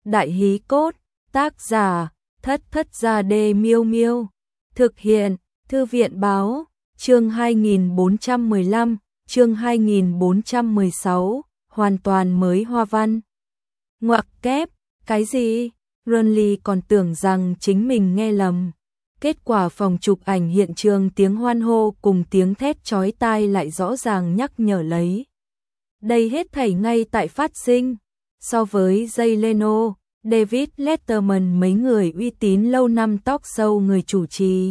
Đại hí cốt, tác giả, Thất Thất Gia Đê Miêu Miêu. Thực hiện, Thư viện báo, chương 2415, chương 2416, hoàn toàn mới hoa văn. Ngoặc kép, cái gì? Runly còn tưởng rằng chính mình nghe lầm. Kết quả phòng chụp ảnh hiện trường tiếng hoan hô cùng tiếng thét chói tai lại rõ ràng nhắc nhở lấy. Đây hết thảy ngay tại phát sinh. So với Jay Leno, David Letterman mấy người uy tín lâu năm talk show người chủ trì,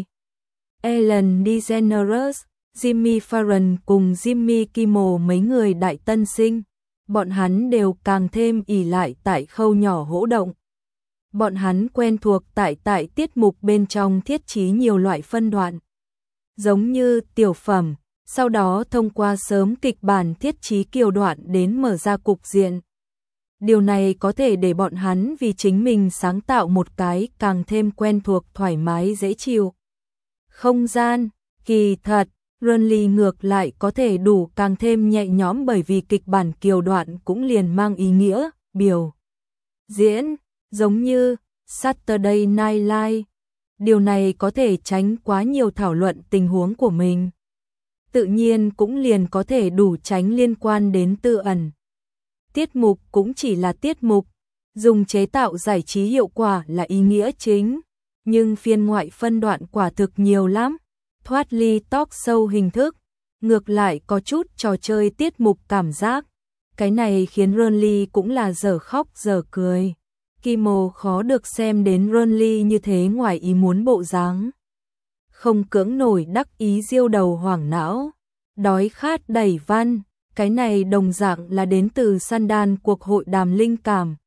Ellen DeGeneres, Jimmy Fallon cùng Jimmy Kimmel mấy người đại tân sinh, bọn hắn đều càng thêm ỷ lại tại khâu nhỏ hỗ động. Bọn hắn quen thuộc tại tiết mục bên trong thiết trí nhiều loại phân đoạn, giống như tiểu phẩm, sau đó thông qua sớm kịch bản thiết trí kiều đoạn đến mở ra cục diện. Điều này có thể để bọn hắn vì chính mình sáng tạo một cái càng thêm quen thuộc, thoải mái, dễ chịu không gian. Kỳ thật, Runly ngược lại có thể đủ càng thêm nhẹ nhõm, bởi vì kịch bản kiều đoạn cũng liền mang ý nghĩa biểu diễn, giống như Saturday Night Live. Điều này có thể tránh quá nhiều thảo luận tình huống của mình, tự nhiên cũng liền có thể đủ tránh liên quan đến tư ẩn. Tiết mục cũng chỉ là tiết mục, dùng chế tạo giải trí hiệu quả là ý nghĩa chính, nhưng phiên ngoại phân đoạn quả thực nhiều lắm, thoát ly talk show hình thức, ngược lại có chút trò chơi tiết mục cảm giác. Cái này khiến Runly cũng là dở khóc dở cười. Kimmel khó được xem đến Runly như thế ngoài ý muốn bộ dáng, không cưỡng nổi đắc ý diêu đầu hoảng não, đói khát đẩy văn. Cái này đồng dạng là đến từ Sandal cuộc hội đàm linh cảm.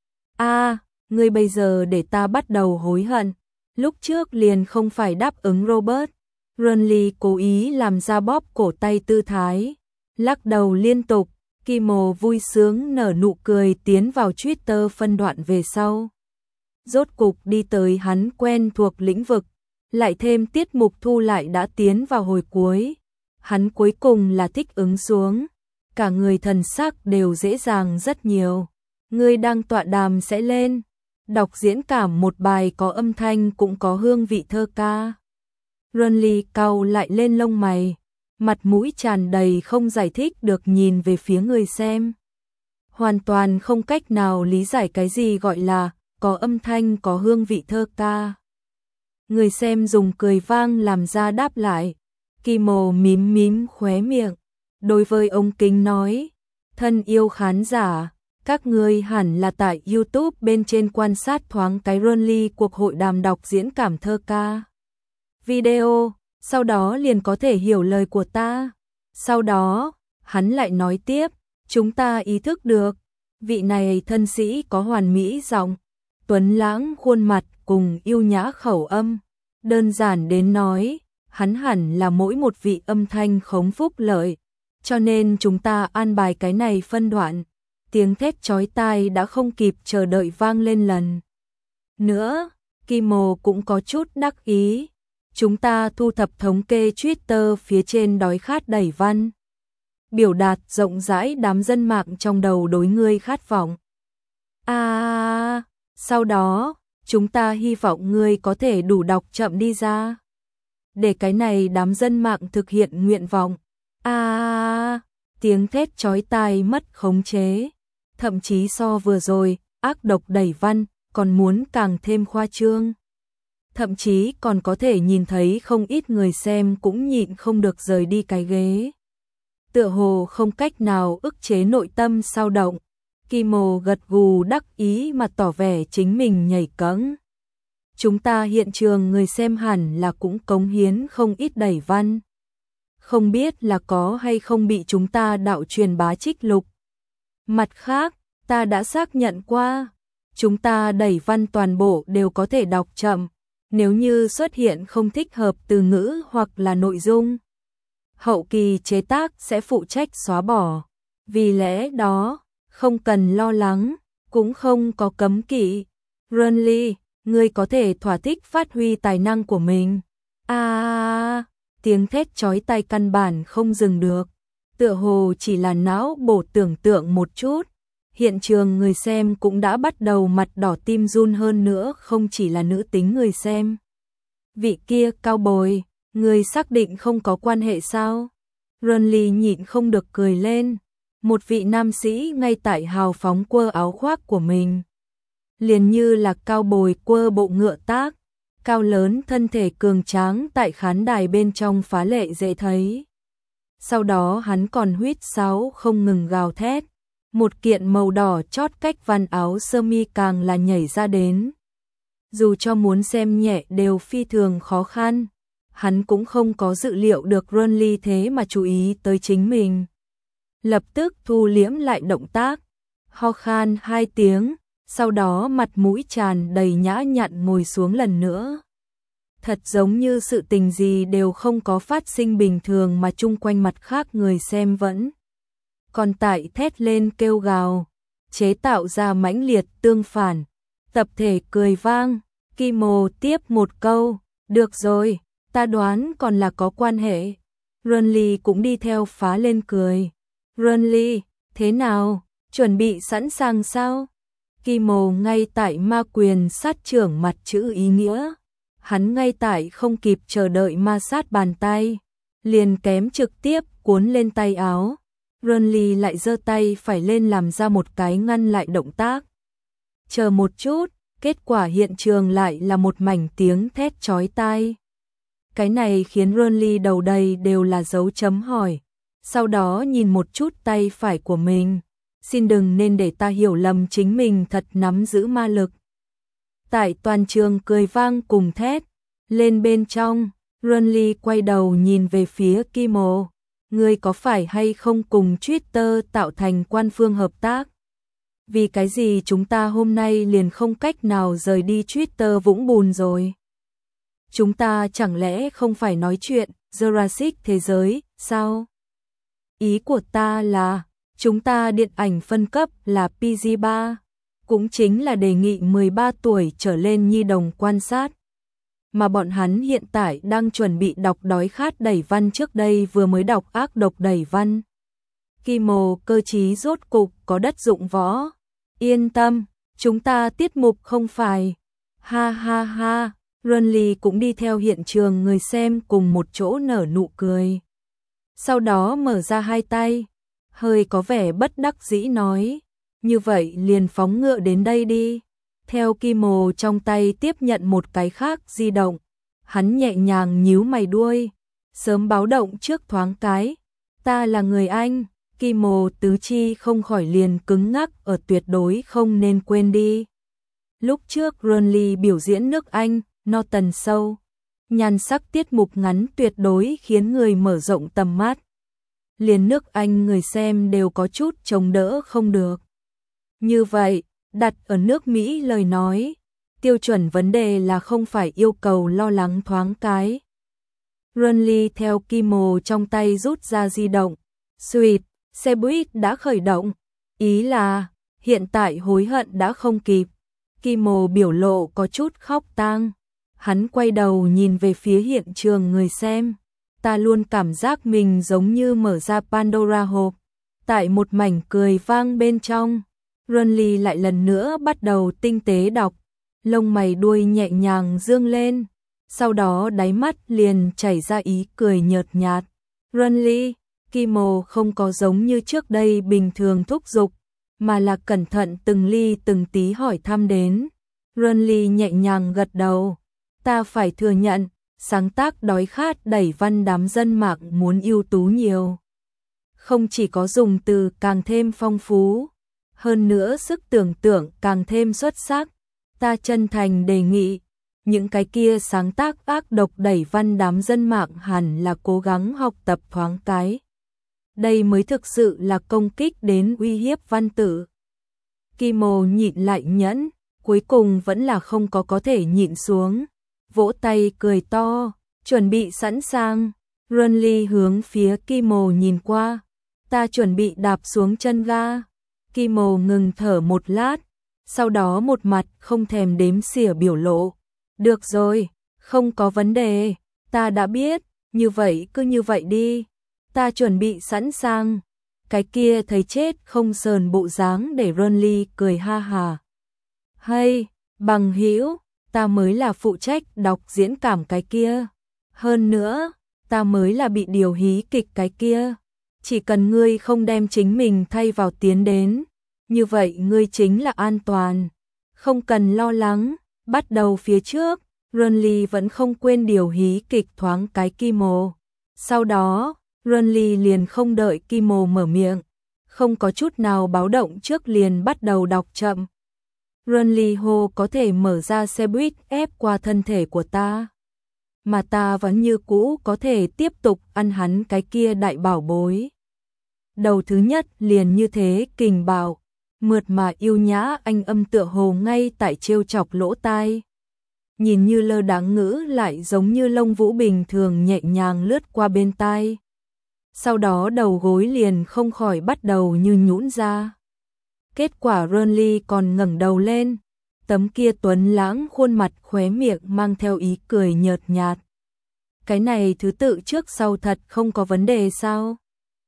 Ngươi bây giờ để ta bắt đầu hối hận. Lúc trước liền không phải đáp ứng Robert. Runly cố ý làm ra bóp cổ tay tư thái, lắc đầu liên tục. Kimmel vui sướng nở nụ cười tiến vào Twitter phân đoạn về sau. Rốt cục đi tới hắn quen thuộc lĩnh vực, lại thêm tiết mục thu lại đã tiến vào hồi cuối. Hắn cuối cùng là thích ứng xuống, cả người thần sắc đều dễ dàng rất nhiều. Người đang tọa đàm sẽ lên, đọc diễn cảm một bài có âm thanh cũng có hương vị thơ ca. Runly cau lại lên lông mày, mặt mũi tràn đầy không giải thích được nhìn về phía người xem. Hoàn toàn không cách nào lý giải cái gì gọi là có âm thanh có hương vị thơ ca. Người xem dùng cười vang làm ra đáp lại. Kimmel mím mím khóe miệng, đối với ống kính nói, thân yêu khán giả, các ngươi hẳn là tại YouTube bên trên quan sát thoáng cái Runly cuộc hội đàm đọc diễn cảm thơ ca video, sau đó liền có thể hiểu lời của ta. Sau đó, hắn lại nói tiếp, chúng ta ý thức được, vị này thân sĩ có hoàn mỹ giọng, tuấn lãng khuôn mặt cùng yêu nhã khẩu âm. Đơn giản đến nói, hắn hẳn là mỗi một vị âm thanh khống phúc lợi, cho nên chúng ta an bài cái này phân đoạn. Tiếng thét chói tai đã không kịp chờ đợi vang lên lần nữa. Kimmel cũng có chút đắc ý. Chúng ta thu thập thống kê Twitter phía trên đói khát đẩy văn, biểu đạt rộng rãi đám dân mạng trong đầu đối ngươi khát vọng. Sau đó, chúng ta hy vọng ngươi có thể đủ đọc chậm đi ra, để cái này đám dân mạng thực hiện nguyện vọng. Tiếng thét chói tai mất khống chế, thậm chí so vừa rồi, ác độc đẩy văn, còn muốn càng thêm khoa trương. Thậm chí còn có thể nhìn thấy không ít người xem cũng nhịn không được rời đi cái ghế. Tựa hồ không cách nào ức chế nội tâm sao động. Kimmel gật gù đắc ý mà tỏ vẻ chính mình nhảy cẫng. Chúng ta hiện trường người xem hẳn là cũng cống hiến không ít đẩy văn. Không biết là có hay không bị chúng ta đạo truyền bá trích lục. Mặt khác, ta đã xác nhận qua, chúng ta đẩy văn toàn bộ đều có thể đọc chậm. Nếu như xuất hiện không thích hợp từ ngữ hoặc là nội dung, hậu kỳ chế tác sẽ phụ trách xóa bỏ. Vì lẽ đó, không cần lo lắng, cũng không có cấm kỵ. Runly, ngươi có thể thỏa thích phát huy tài năng của mình. Tiếng thét chói tai căn bản không dừng được, tựa hồ chỉ là não bổ tưởng tượng một chút. Hiện trường người xem cũng đã bắt đầu mặt đỏ tim run hơn nữa, không chỉ là nữ tính người xem. Vị kia cao bồi, người xác định không có quan hệ sao? Renly nhịn không được cười lên. Một vị nam sĩ ngay tại hào phóng quơ áo khoác của mình. Liền như là cao bồi quơ bộ ngựa tác. Cao lớn thân thể cường tráng tại khán đài bên trong phá lệ dễ thấy. Sau đó hắn còn huýt sáo không ngừng gào thét. Một kiện màu đỏ chót cách văn áo sơ mi càng là nhảy ra đến. Dù cho muốn xem nhẹ đều phi thường khó khăn. Hắn cũng không có dự liệu được Renly thế mà chú ý tới chính mình. Lập tức thu liễm lại động tác. Ho khan 2 tiếng, sau đó mặt mũi tràn đầy nhã nhặn ngồi xuống lần nữa. Thật giống như sự tình gì đều không có phát sinh bình thường mà chung quanh mặt khác người xem vẫn còn tại thét lên kêu gào, chế tạo ra mãnh liệt tương phản. Tập thể cười vang, Kimo tiếp một câu, được rồi, ta đoán còn là có quan hệ. Renly cũng đi theo phá lên cười. Renly, thế nào, chuẩn bị sẵn sàng sao? Kimo ngay tại ma quyền sát trưởng mặt chữ ý nghĩa. Hắn ngay tại không kịp chờ đợi ma sát bàn tay, liền kém trực tiếp cuốn lên tay áo. Renly lại giơ tay phải lên làm ra một cái ngăn lại động tác. Chờ một chút, kết quả hiện trường lại là một mảnh tiếng thét chói tai. Cái này khiến Renly đầu đầy đều là dấu chấm hỏi. Sau đó nhìn một chút tay phải của mình. Xin đừng nên để ta hiểu lầm, chính mình thật nắm giữ ma lực. Tại toàn trường cười vang cùng thét lên bên trong, Renly quay đầu nhìn về phía Kimo. Ngươi có phải hay không cùng Twitter tạo thành quan phương hợp tác? Vì cái gì chúng ta hôm nay liền không cách nào rời đi Twitter vũng bùn rồi? Chúng ta chẳng lẽ không phải nói chuyện Jurassic thế giới, sao? Ý của ta là, chúng ta điện ảnh phân cấp là PG-13, cũng chính là đề nghị 13 tuổi trở lên nhi đồng quan sát. Mà bọn hắn hiện tại đang chuẩn bị đọc đói khát đẩy văn, trước đây vừa mới đọc ác độc đẩy văn. Kimo cơ trí rốt cục có đất dụng võ. Yên tâm, chúng ta tiết mục không phải. Ha ha ha, Renly cũng đi theo hiện trường người xem cùng một chỗ nở nụ cười. Sau đó mở ra hai tay, hơi có vẻ bất đắc dĩ nói, như vậy liền phóng ngựa đến đây đi. Theo Kimo trong tay tiếp nhận một cái khác di động, hắn nhẹ nhàng nhíu mày đuôi, sớm báo động trước thoáng cái. Ta là người Anh, Kimo tứ chi không khỏi liền cứng ngắc ở tuyệt đối không nên quên đi. Lúc trước Renly biểu diễn nước Anh, Norton Show, nhan sắc tiết mục ngắn tuyệt đối khiến người mở rộng tầm mắt. Liền nước Anh người xem đều có chút chống đỡ không được. Như vậy, đặt ở nước Mỹ lời nói, tiêu chuẩn vấn đề là không phải yêu cầu lo lắng thoáng cái. Renly theo Kimo trong tay rút ra di động. Sweet, xe buýt đã khởi động. Ý là, hiện tại hối hận đã không kịp. Kimo biểu lộ có chút khóc tang. Hắn quay đầu nhìn về phía hiện trường người xem. Ta luôn cảm giác mình giống như mở ra Pandora hộp. Tại một mảnh cười vang bên trong, Renly lại lần nữa bắt đầu tinh tế đọc. Lông mày đuôi nhẹ nhàng dương lên. Sau đó đáy mắt liền chảy ra ý cười nhợt nhạt. Renly, Kimo không có giống như trước đây bình thường thúc giục, mà là cẩn thận từng ly từng tí hỏi thăm đến. Renly nhẹ nhàng gật đầu. Ta phải thừa nhận, sáng tác đói khát đẩy văn đám dân mạng muốn ưu tú nhiều. Không chỉ có dùng từ càng thêm phong phú, hơn nữa sức tưởng tượng càng thêm xuất sắc. Ta chân thành đề nghị, những cái kia sáng tác ác độc đẩy văn đám dân mạng hẳn là cố gắng học tập thoáng cái. Đây mới thực sự là công kích đến uy hiếp văn tử. Kimo nhịn lại nhẫn, cuối cùng vẫn là không có thể nhịn xuống. Vỗ tay cười to, chuẩn bị sẵn sàng. Renly hướng phía Kimo nhìn qua. Ta chuẩn bị đạp xuống chân ga. Kimo ngừng thở một lát, sau đó một mặt không thèm đếm xỉa biểu lộ. Được rồi, không có vấn đề, ta đã biết, như vậy cứ như vậy đi. Ta chuẩn bị sẵn sàng. cái kia thấy chết không sờn bộ dáng để Ronly cười ha hà. Hay, bằng hữu, ta mới là phụ trách đọc diễn cảm cái kia. Hơn nữa, ta mới là bị điều hí kịch cái kia. Chỉ cần ngươi không đem chính mình thay vào tiến đến, như vậy ngươi chính là an toàn. Không cần lo lắng, bắt đầu phía trước, Ronly vẫn không quên điều hí kịch thoáng cái Kimo. Sau đó, Ronly liền không đợi Kimo mở miệng, không có chút nào báo động trước liền bắt đầu đọc chậm. Ronly hô có thể mở ra xe buýt ép qua thân thể của ta. Mà ta vẫn như cũ có thể tiếp tục ăn hắn cái kia đại bảo bối. Đầu thứ nhất liền như thế kình bạo, mượt mà yêu nhã anh âm tựa hồ ngay tại trêu chọc lỗ tai. Nhìn như lơ đáng ngữ lại giống như lông vũ bình thường nhẹ nhàng lướt qua bên tai. Sau đó đầu gối liền không khỏi bắt đầu như nhũn ra. Kết quả Ronly còn ngẩng đầu lên, tấm kia tuấn lãng khuôn mặt khóe miệng mang theo ý cười nhợt nhạt. Cái này thứ tự trước sau thật không có vấn đề sao?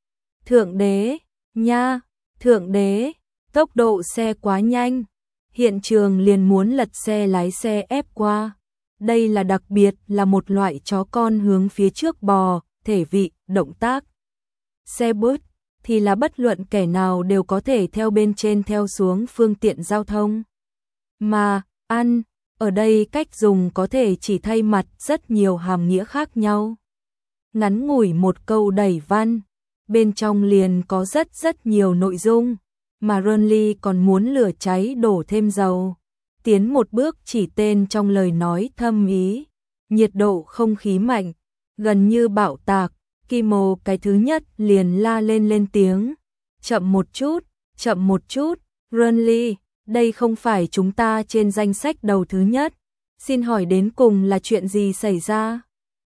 Thượng đế, nha, thượng đế, tốc độ xe quá nhanh, hiện trường liền muốn lật xe lái xe ép qua. Đây là đặc biệt là một loại chó con hướng phía trước bò, thể vị, động tác. Xe buýt thì là bất luận kẻ nào đều có thể theo bên trên theo xuống phương tiện giao thông. Mà, ăn, ở đây cách dùng có thể chỉ thay mặt rất nhiều hàm nghĩa khác nhau. Ngắn ngủi một câu đẩy văn, bên trong liền có rất nhiều nội dung, mà Ronly còn muốn lửa cháy đổ thêm dầu. Tiến một bước chỉ tên trong lời nói thâm ý, nhiệt độ không khí mạnh, gần như bạo tạc. Kimo cái thứ nhất liền la lên tiếng. Chậm một chút, Ronly, đây không phải chúng ta trên danh sách đầu thứ nhất. Xin hỏi đến cùng là chuyện gì xảy ra?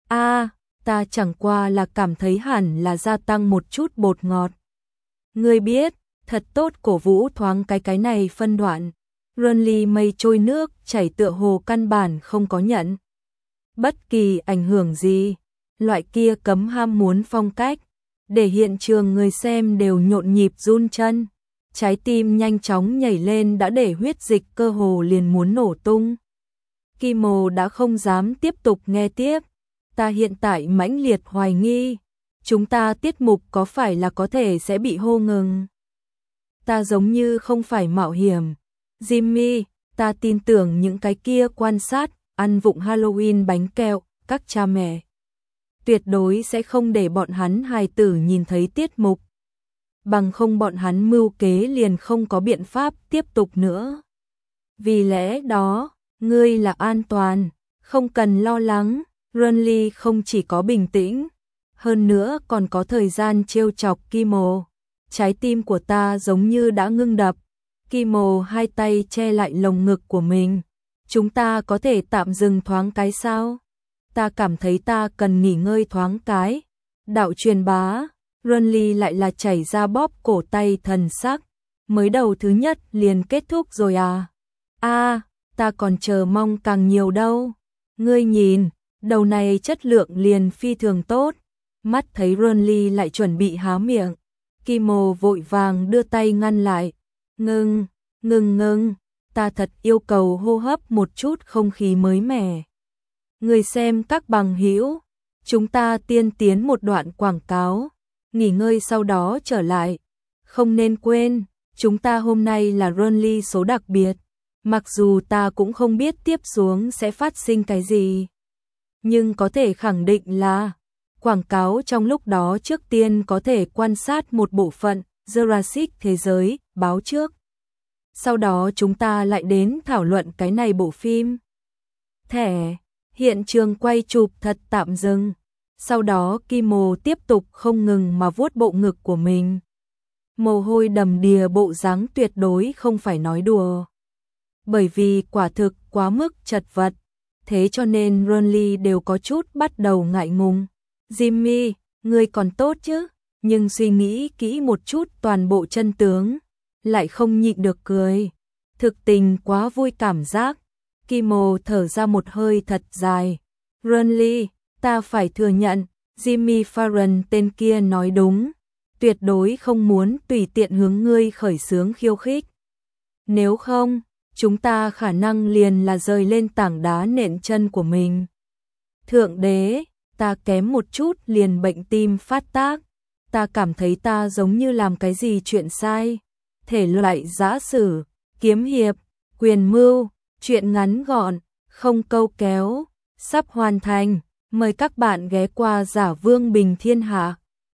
Ta chẳng qua là cảm thấy hẳn là gia tăng một chút bột ngọt. Ngươi biết, thật tốt cổ vũ thoáng cái này phân đoạn. Ronly mây trôi nước chảy tựa hồ căn bản không có nhận bất kỳ ảnh hưởng gì. Loại kia cấm ham muốn phong cách, để hiện trường người xem đều nhộn nhịp run chân. Trái tim nhanh chóng nhảy lên đã để huyết dịch cơ hồ liền muốn nổ tung. Kimo đã không dám tiếp tục nghe tiếp. Ta hiện tại mãnh liệt hoài nghi, chúng ta tiết mục có phải là có thể sẽ bị hô ngừng. Ta giống như không phải mạo hiểm. Jimmy, ta tin tưởng những cái kia quan sát, ăn vụng Halloween bánh kẹo, các cha mẹ tuyệt đối sẽ không để bọn hắn hài tử nhìn thấy tiết mục. Bằng không bọn hắn mưu kế liền không có biện pháp tiếp tục nữa. Vì lẽ đó, ngươi là an toàn, không cần lo lắng. Ronly không chỉ có bình tĩnh, hơn nữa còn có thời gian trêu chọc Kimo. Trái tim của ta giống như đã ngưng đập. Kimo hai tay che lại lồng ngực của mình. Chúng ta có thể tạm dừng thoáng cái sao? Ta cảm thấy ta cần nghỉ ngơi thoáng cái. Đạo truyền bá, Ronly lại là chảy ra bóp cổ tay thần sắc. Mới đầu thứ nhất liền kết thúc rồi à? Ta còn chờ mong càng nhiều đâu. Ngươi nhìn, đầu này chất lượng liền phi thường tốt. Mắt thấy Ronly lại chuẩn bị há miệng. Kimo vội vàng đưa tay ngăn lại. Ngừng, ta thật yêu cầu hô hấp một chút không khí mới mẻ. Người xem các bằng hữu, chúng ta tiên tiến một đoạn quảng cáo, nghỉ ngơi sau đó trở lại. Không nên quên, chúng ta hôm nay là Ronly số đặc biệt, mặc dù ta cũng không biết tiếp xuống sẽ phát sinh cái gì. Nhưng có thể khẳng định là, quảng cáo trong lúc đó trước tiên có thể quan sát một bộ phận Jurassic thế giới, báo trước. Sau đó chúng ta lại đến thảo luận cái này bộ phim. Hiện trường quay chụp thật tạm dừng. Sau đó Kimo tiếp tục không ngừng mà vuốt bộ ngực của mình. Mồ hôi đầm đìa bộ dáng tuyệt đối không phải nói đùa. Bởi vì quả thực quá mức chật vật. Thế cho nên Ronly đều có chút bắt đầu ngại ngùng. Jimmy, ngươi còn tốt chứ? Nhưng suy nghĩ kỹ một chút toàn bộ chân tướng. Lại không nhịn được cười. Thực tình quá vui cảm giác. Kimo thở ra một hơi thật dài. Ronly, ta phải thừa nhận, Jimmy Fallon tên kia nói đúng. tuyệt đối không muốn tùy tiện hướng ngươi khởi xướng khiêu khích. Nếu không, chúng ta khả năng liền là rơi lên tảng đá nện chân của mình. Thượng đế, ta kém một chút liền bệnh tim phát tác, ta cảm thấy ta giống như làm cái gì chuyện sai. Thể loại giã sử, kiếm hiệp, quyền mưu, chuyện ngắn gọn, không câu kéo, sắp hoàn thành, mời các bạn ghé qua Giả Vương Bình Thiên Hạ.